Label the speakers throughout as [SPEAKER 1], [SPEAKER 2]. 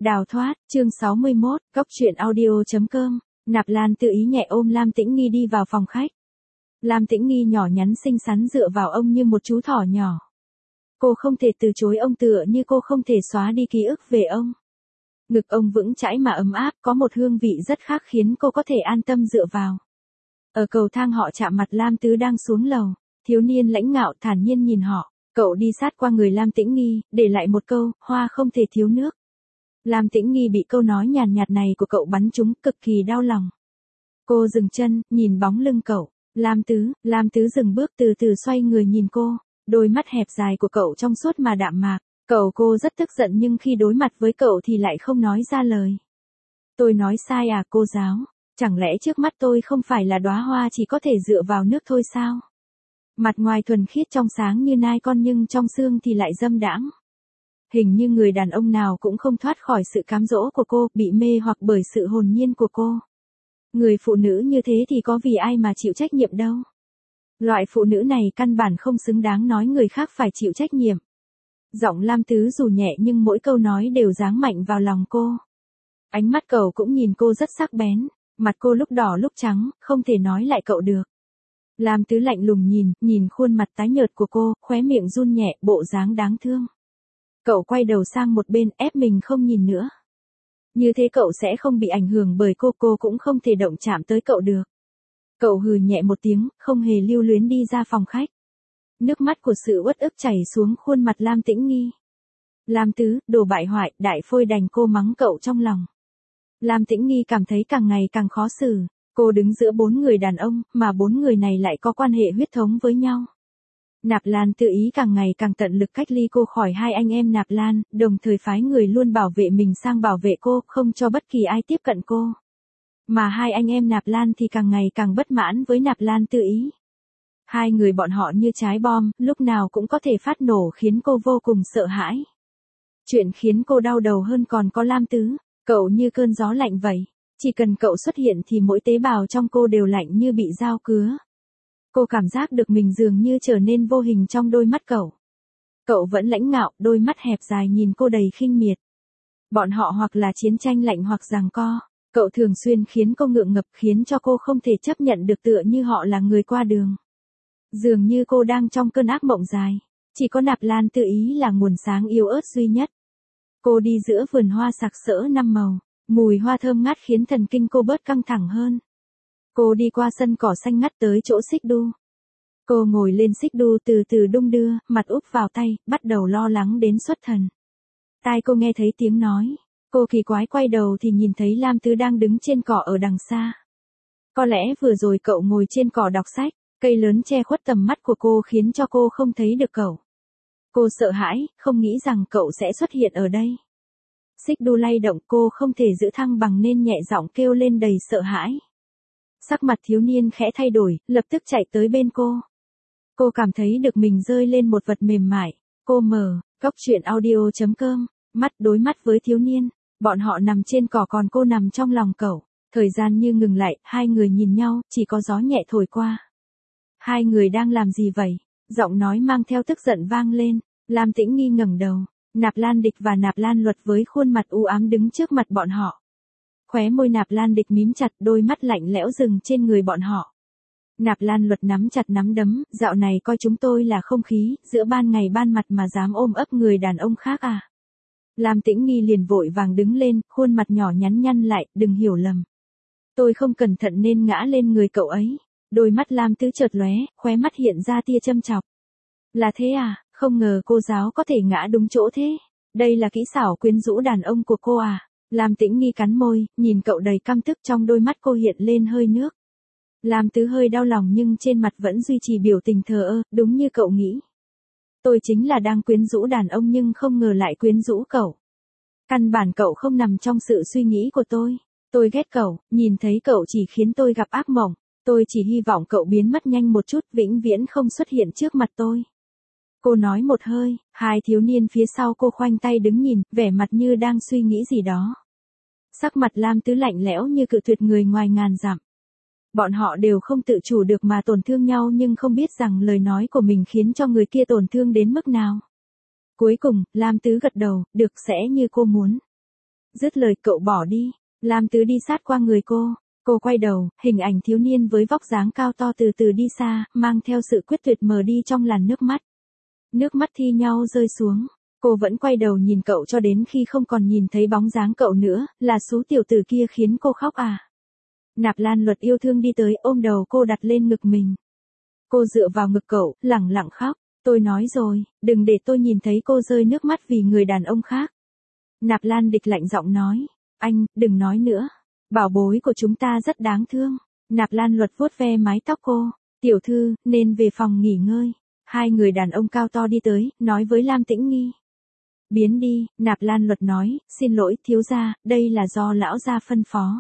[SPEAKER 1] Đào thoát, chương 61, Cốc truyện audio.com, Nạp Lan tự ý nhẹ ôm Lam Tĩnh Nghi đi vào phòng khách. Lam Tĩnh Nghi nhỏ nhắn xinh xắn dựa vào ông như một chú thỏ nhỏ. Cô không thể từ chối ông tựa như cô không thể xóa đi ký ức về ông. Ngực ông vững chãi mà ấm áp, có một hương vị rất khác khiến cô có thể an tâm dựa vào. Ở cầu thang họ chạm mặt Lam Tứ đang xuống lầu, thiếu niên lãnh ngạo thản nhiên nhìn họ. Cậu đi sát qua người Lam Tĩnh Nghi, để lại một câu, hoa không thể thiếu nước. Lam Tĩnh Nghi bị câu nói nhàn nhạt này của cậu bắn trúng, cực kỳ đau lòng. Cô dừng chân, nhìn bóng lưng cậu. Lam Tứ dừng bước từ từ xoay người nhìn cô. Đôi mắt hẹp dài của cậu trong suốt mà đạm mạc. Cô rất tức giận nhưng khi đối mặt với cậu thì lại không nói ra lời. Tôi nói sai à cô giáo? Chẳng lẽ trước mắt tôi không phải là đóa hoa chỉ có thể dựa vào nước thôi sao? Mặt ngoài thuần khiết trong sáng như nai con nhưng trong xương thì lại dâm đãng. Hình như người đàn ông nào cũng không thoát khỏi sự cám dỗ của cô, bị mê hoặc bởi sự hồn nhiên của cô. Người phụ nữ như thế thì có vì ai mà chịu trách nhiệm đâu. Loại phụ nữ này căn bản không xứng đáng nói người khác phải chịu trách nhiệm. Giọng Lam Tứ dù nhẹ nhưng mỗi câu nói đều giáng mạnh vào lòng cô. Ánh mắt cậu cũng nhìn cô rất sắc bén, mặt cô lúc đỏ lúc trắng, không thể nói lại cậu được. Lam Tứ lạnh lùng nhìn khuôn mặt tái nhợt của cô, khóe miệng run nhẹ, bộ dáng đáng thương. Cậu quay đầu sang một bên, ép mình không nhìn nữa. Như thế cậu sẽ không bị ảnh hưởng bởi cô cũng không thể động chạm tới cậu được. Cậu hừ nhẹ một tiếng, không hề lưu luyến đi ra phòng khách. Nước mắt của sự uất ức chảy xuống khuôn mặt Lam Tĩnh Nghi. Lam Tứ, đồ bại hoại, đại phôi đành cô mắng cậu trong lòng. Lam Tĩnh Nghi cảm thấy càng ngày càng khó xử. Cô đứng giữa 4 người đàn ông, mà 4 người này lại có quan hệ huyết thống với nhau. Nạp Lan tự ý càng ngày càng tận lực cách ly cô khỏi hai anh em Nạp Lan, đồng thời phái người luôn bảo vệ mình sang bảo vệ cô, không cho bất kỳ ai tiếp cận cô. Mà hai anh em Nạp Lan thì càng ngày càng bất mãn với Nạp Lan tự ý. Hai người bọn họ như trái bom, lúc nào cũng có thể phát nổ khiến cô vô cùng sợ hãi. Chuyện khiến cô đau đầu hơn còn có Lam Tứ, cậu như cơn gió lạnh vậy. Chỉ cần cậu xuất hiện thì mỗi tế bào trong cô đều lạnh như bị dao cứa. Cô cảm giác được mình dường như trở nên vô hình trong đôi mắt cậu. Cậu vẫn lãnh ngạo, đôi mắt hẹp dài nhìn cô đầy khinh miệt. Bọn họ hoặc là chiến tranh lạnh hoặc giằng co. Cậu thường xuyên khiến cô ngượng ngập, khiến cho cô không thể chấp nhận được tựa như họ là người qua đường. Dường như cô đang trong cơn ác mộng dài. Chỉ có Nạp Lan tự ý là nguồn sáng yếu ớt duy nhất. Cô đi giữa vườn hoa sặc sỡ 5 màu. Mùi hoa thơm ngát khiến thần kinh cô bớt căng thẳng hơn. Cô đi qua sân cỏ xanh ngắt tới chỗ xích đu. Cô ngồi lên xích đu từ từ đung đưa, mặt úp vào tay, bắt đầu lo lắng đến xuất thần. Tai cô nghe thấy tiếng nói. Cô kỳ quái quay đầu thì nhìn thấy Lam Tứ đang đứng trên cỏ ở đằng xa. Có lẽ vừa rồi cậu ngồi trên cỏ đọc sách, cây lớn che khuất tầm mắt của cô khiến cho cô không thấy được cậu. Cô sợ hãi, không nghĩ rằng cậu sẽ xuất hiện ở đây. Xích đu lay động, cô không thể giữ thăng bằng nên nhẹ giọng kêu lên đầy sợ hãi. Sắc mặt thiếu niên khẽ thay đổi, lập tức chạy tới bên cô. Cô cảm thấy được mình rơi lên một vật mềm mại. Cô mở, Cốc truyện audio.com, mắt đối mắt với thiếu niên. Bọn họ nằm trên cỏ còn cô nằm trong lòng cậu. Thời gian như ngừng lại, hai người nhìn nhau, chỉ có gió nhẹ thổi qua. Hai người đang làm gì vậy? Giọng nói mang theo tức giận vang lên. Lam Tĩnh Nghi ngẩng đầu. Nạp Lan Địch và Nạp Lan Luật với khuôn mặt u ám đứng trước mặt bọn họ. Khóe môi Nạp Lan Địch mím chặt, đôi mắt lạnh lẽo dừng trên người bọn họ. Nạp Lan Luật nắm chặt nắm đấm, dạo này coi chúng tôi là không khí, giữa ban ngày ban mặt mà dám ôm ấp người đàn ông khác à. Lam Tĩnh Nghi liền vội vàng đứng lên, khuôn mặt nhỏ nhắn nhăn lại, đừng hiểu lầm. Tôi không cẩn thận nên ngã lên người cậu ấy. Đôi mắt Lam Tứ chợt lóe, khóe mắt hiện ra tia châm chọc. Là thế à, không ngờ cô giáo có thể ngã đúng chỗ thế. Đây là kỹ xảo quyến rũ đàn ông của cô à. Lam Tĩnh Nghi cắn môi, nhìn cậu đầy căm tức, trong đôi mắt cô hiện lên hơi nước. Lam Tứ hơi đau lòng nhưng trên mặt vẫn duy trì biểu tình thờ ơ, đúng như cậu nghĩ. Tôi chính là đang quyến rũ đàn ông nhưng không ngờ lại quyến rũ cậu. Căn bản cậu không nằm trong sự suy nghĩ của tôi. Tôi ghét cậu, nhìn thấy cậu chỉ khiến tôi gặp ác mộng. Tôi chỉ hy vọng cậu biến mất nhanh một chút, vĩnh viễn không xuất hiện trước mặt tôi. Cô nói một hơi, hai thiếu niên phía sau cô khoanh tay đứng nhìn, vẻ mặt như đang suy nghĩ gì đó. Sắc mặt Lam Tứ lạnh lẽo như cự tuyệt người ngoài ngàn dặm. Bọn họ đều không tự chủ được mà tổn thương nhau nhưng không biết rằng lời nói của mình khiến cho người kia tổn thương đến mức nào. Cuối cùng, Lam Tứ gật đầu, được sẽ như cô muốn. Dứt lời cậu bỏ đi. Lam Tứ đi sát qua người cô. Cô quay đầu, hình ảnh thiếu niên với vóc dáng cao to từ từ đi xa, mang theo sự quyết tuyệt mờ đi trong làn nước mắt. Nước mắt thi nhau rơi xuống. Cô vẫn quay đầu nhìn cậu cho đến khi không còn nhìn thấy bóng dáng cậu nữa, là số tiểu tử kia khiến cô khóc à. Nạp Lan Luật yêu thương đi tới ôm đầu cô đặt lên ngực mình. Cô dựa vào ngực cậu, lẳng lặng khóc. Tôi nói rồi, đừng để tôi nhìn thấy cô rơi nước mắt vì người đàn ông khác. Nạp Lan Địch lạnh giọng nói. Anh, đừng nói nữa. Bảo bối của chúng ta rất đáng thương. Nạp Lan Luật vuốt ve mái tóc cô. Tiểu thư, nên về phòng nghỉ ngơi. Hai người đàn ông cao to đi tới, nói với Lam Tĩnh Nghi. Biến đi, Nạp Lan Luật nói, xin lỗi thiếu gia, đây là do lão gia phân phó.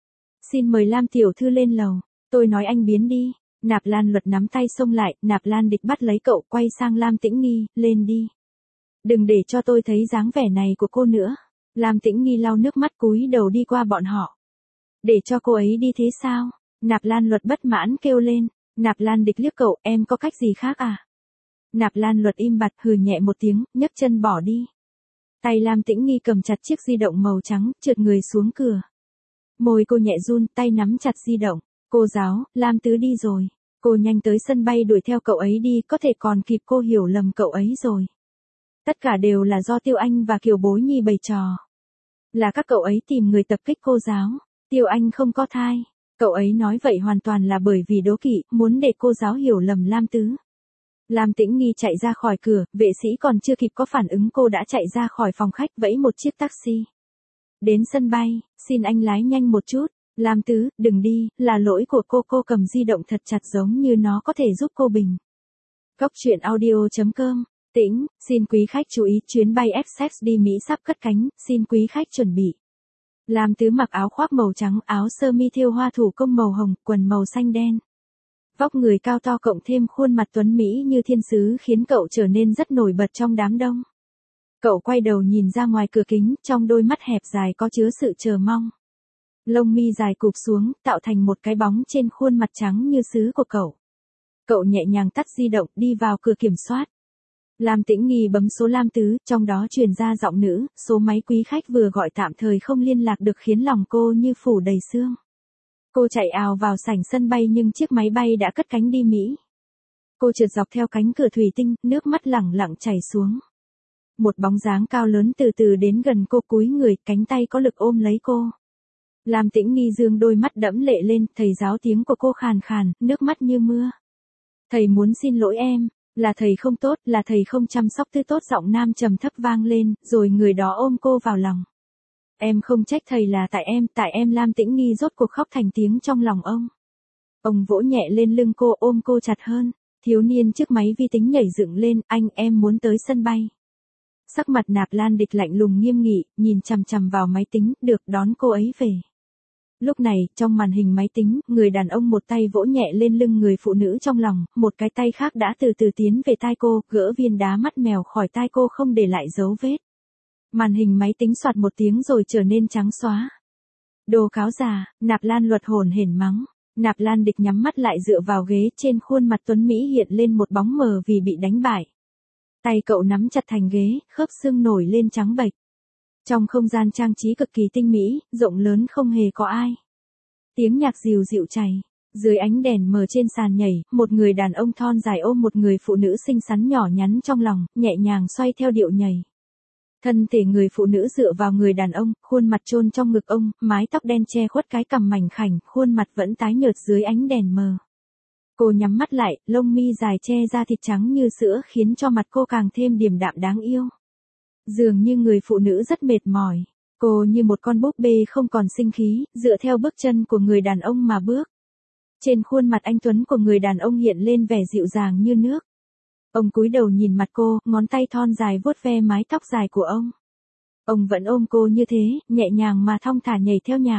[SPEAKER 1] Xin mời Lam tiểu thư lên lầu. Tôi nói anh biến đi. Nạp Lan Luật nắm tay xông lại, Nạp Lan Địch bắt lấy cậu quay sang Lam Tĩnh Nghi, lên đi. Đừng để cho tôi thấy dáng vẻ này của cô nữa. Lam Tĩnh Nghi lau nước mắt cúi đầu đi qua bọn họ. Để cho cô ấy đi thế sao? Nạp Lan Luật bất mãn kêu lên. Nạp Lan Địch liếc cậu, em có cách gì khác à? Nạp Lan Luật im bặt hừ nhẹ một tiếng, nhấc chân bỏ đi. Tay Lam Tĩnh Nghi cầm chặt chiếc di động màu trắng, trượt người xuống cửa. Môi cô nhẹ run, tay nắm chặt di động. Cô giáo, Lam Tứ đi rồi. Cô nhanh tới sân bay đuổi theo cậu ấy đi, có thể còn kịp cô hiểu lầm cậu ấy rồi. Tất cả đều là do Tiêu Anh và Kiều Bối Nhi bày trò. Là các cậu ấy tìm người tập kích cô giáo. Tiêu Anh không có thai. Cậu ấy nói vậy hoàn toàn là bởi vì đố kỵ, muốn để cô giáo hiểu lầm Lam Tứ. Lam Tĩnh Nghi chạy ra khỏi cửa, vệ sĩ còn chưa kịp có phản ứng cô đã chạy ra khỏi phòng khách vẫy một chiếc taxi. Đến sân bay, xin anh lái nhanh một chút. Lam Tứ, đừng đi, là lỗi của cô cầm di động thật chặt giống như nó có thể giúp cô bình. Góc truyện audio.com, Tĩnh, xin quý khách chú ý chuyến bay Essex đi Mỹ sắp cất cánh, xin quý khách chuẩn bị. Lam Tứ mặc áo khoác màu trắng, áo sơ mi thêu hoa thủ công màu hồng, quần màu xanh đen. Vóc người cao to cộng thêm khuôn mặt tuấn mỹ như thiên sứ khiến cậu trở nên rất nổi bật trong đám đông. Cậu quay đầu nhìn ra ngoài cửa kính, trong đôi mắt hẹp dài có chứa sự chờ mong. Lông mi dài cụp xuống, tạo thành một cái bóng trên khuôn mặt trắng như sứ của cậu. Cậu nhẹ nhàng tắt di động, đi vào cửa kiểm soát. Lam Tĩnh Nghi bấm số Lam Tứ, trong đó truyền ra giọng nữ, số máy quý khách vừa gọi tạm thời không liên lạc được khiến lòng cô như phủ đầy sương. Cô chạy ào vào sảnh sân bay nhưng chiếc máy bay đã cất cánh đi Mỹ. Cô trượt dọc theo cánh cửa thủy tinh, nước mắt lẳng lặng chảy xuống. Một bóng dáng cao lớn từ từ đến gần cô cúi người, cánh tay có lực ôm lấy cô. Lam Tĩnh Nghi dương đôi mắt đẫm lệ lên, thầy giáo tiếng của cô khàn khàn, nước mắt như mưa. Thầy muốn xin lỗi em, là thầy không tốt, là thầy không chăm sóc tư tốt, giọng nam trầm thấp vang lên, rồi người đó ôm cô vào lòng. Em không trách thầy, là tại em. Lam Tĩnh Nghi rốt cuộc khóc thành tiếng trong lòng ông. Ông vỗ nhẹ lên lưng cô, ôm cô chặt hơn. Thiếu niên trước máy vi tính nhảy dựng lên, em muốn tới sân bay. Sắc mặt Nạp Lan Địch lạnh lùng nghiêm nghị, nhìn chằm chằm vào máy tính, được, đón cô ấy về. Lúc này, trong màn hình máy tính, người đàn ông một tay vỗ nhẹ lên lưng người phụ nữ trong lòng, một cái tay khác đã từ từ tiến về tai cô, gỡ viên đá mắt mèo khỏi tai cô không để lại dấu vết. Màn hình máy tính soạt một tiếng rồi trở nên trắng xóa. Đồ cáo già, Nạp Lan Luật hồn hển mắng. Nạp Lan Địch nhắm mắt lại dựa vào ghế, trên khuôn mặt tuấn Mỹ hiện lên một bóng mờ vì bị đánh bại. Tay cậu nắm chặt thành ghế, khớp xương nổi lên trắng bệch. Trong không gian trang trí cực kỳ tinh mỹ, rộng lớn không hề có ai. Tiếng nhạc dịu dịu chảy. Dưới ánh đèn mờ trên sàn nhảy, một người đàn ông thon dài ôm một người phụ nữ xinh xắn nhỏ nhắn trong lòng, nhẹ nhàng xoay theo điệu nhảy. Thân thể người phụ nữ dựa vào người đàn ông, khuôn mặt chôn trong ngực ông, mái tóc đen che khuất cái cằm mảnh khảnh, khuôn mặt vẫn tái nhợt dưới ánh đèn mờ. Cô nhắm mắt lại, lông mi dài che da thịt trắng như sữa khiến cho mặt cô càng thêm điềm đạm đáng yêu. Dường như người phụ nữ rất mệt mỏi. Cô như một con búp bê không còn sinh khí, dựa theo bước chân của người đàn ông mà bước. Trên khuôn mặt anh tuấn của người đàn ông hiện lên vẻ dịu dàng như nước. Ông cúi đầu nhìn mặt cô, ngón tay thon dài vuốt ve mái tóc dài của ông. Ông vẫn ôm cô như thế, nhẹ nhàng mà thong thả nhảy theo nhạc.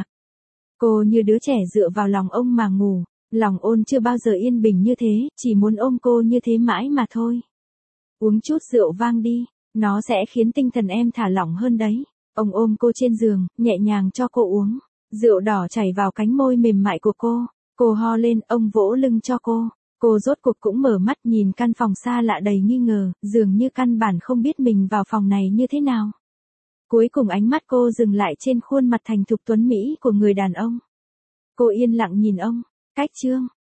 [SPEAKER 1] Cô như đứa trẻ dựa vào lòng ông mà ngủ, lòng ôn chưa bao giờ yên bình như thế, chỉ muốn ôm cô như thế mãi mà thôi. Uống chút rượu vang đi, nó sẽ khiến tinh thần em thả lỏng hơn đấy. Ông ôm cô trên giường, nhẹ nhàng cho cô uống. Rượu đỏ chảy vào cánh môi mềm mại của cô. Cô ho lên, ông vỗ lưng cho cô. Cô rốt cuộc cũng mở mắt nhìn căn phòng xa lạ đầy nghi ngờ, dường như căn bản không biết mình vào phòng này như thế nào. Cuối cùng ánh mắt cô dừng lại trên khuôn mặt thành thục tuấn mỹ của người đàn ông. Cô yên lặng nhìn ông. Cách Trương,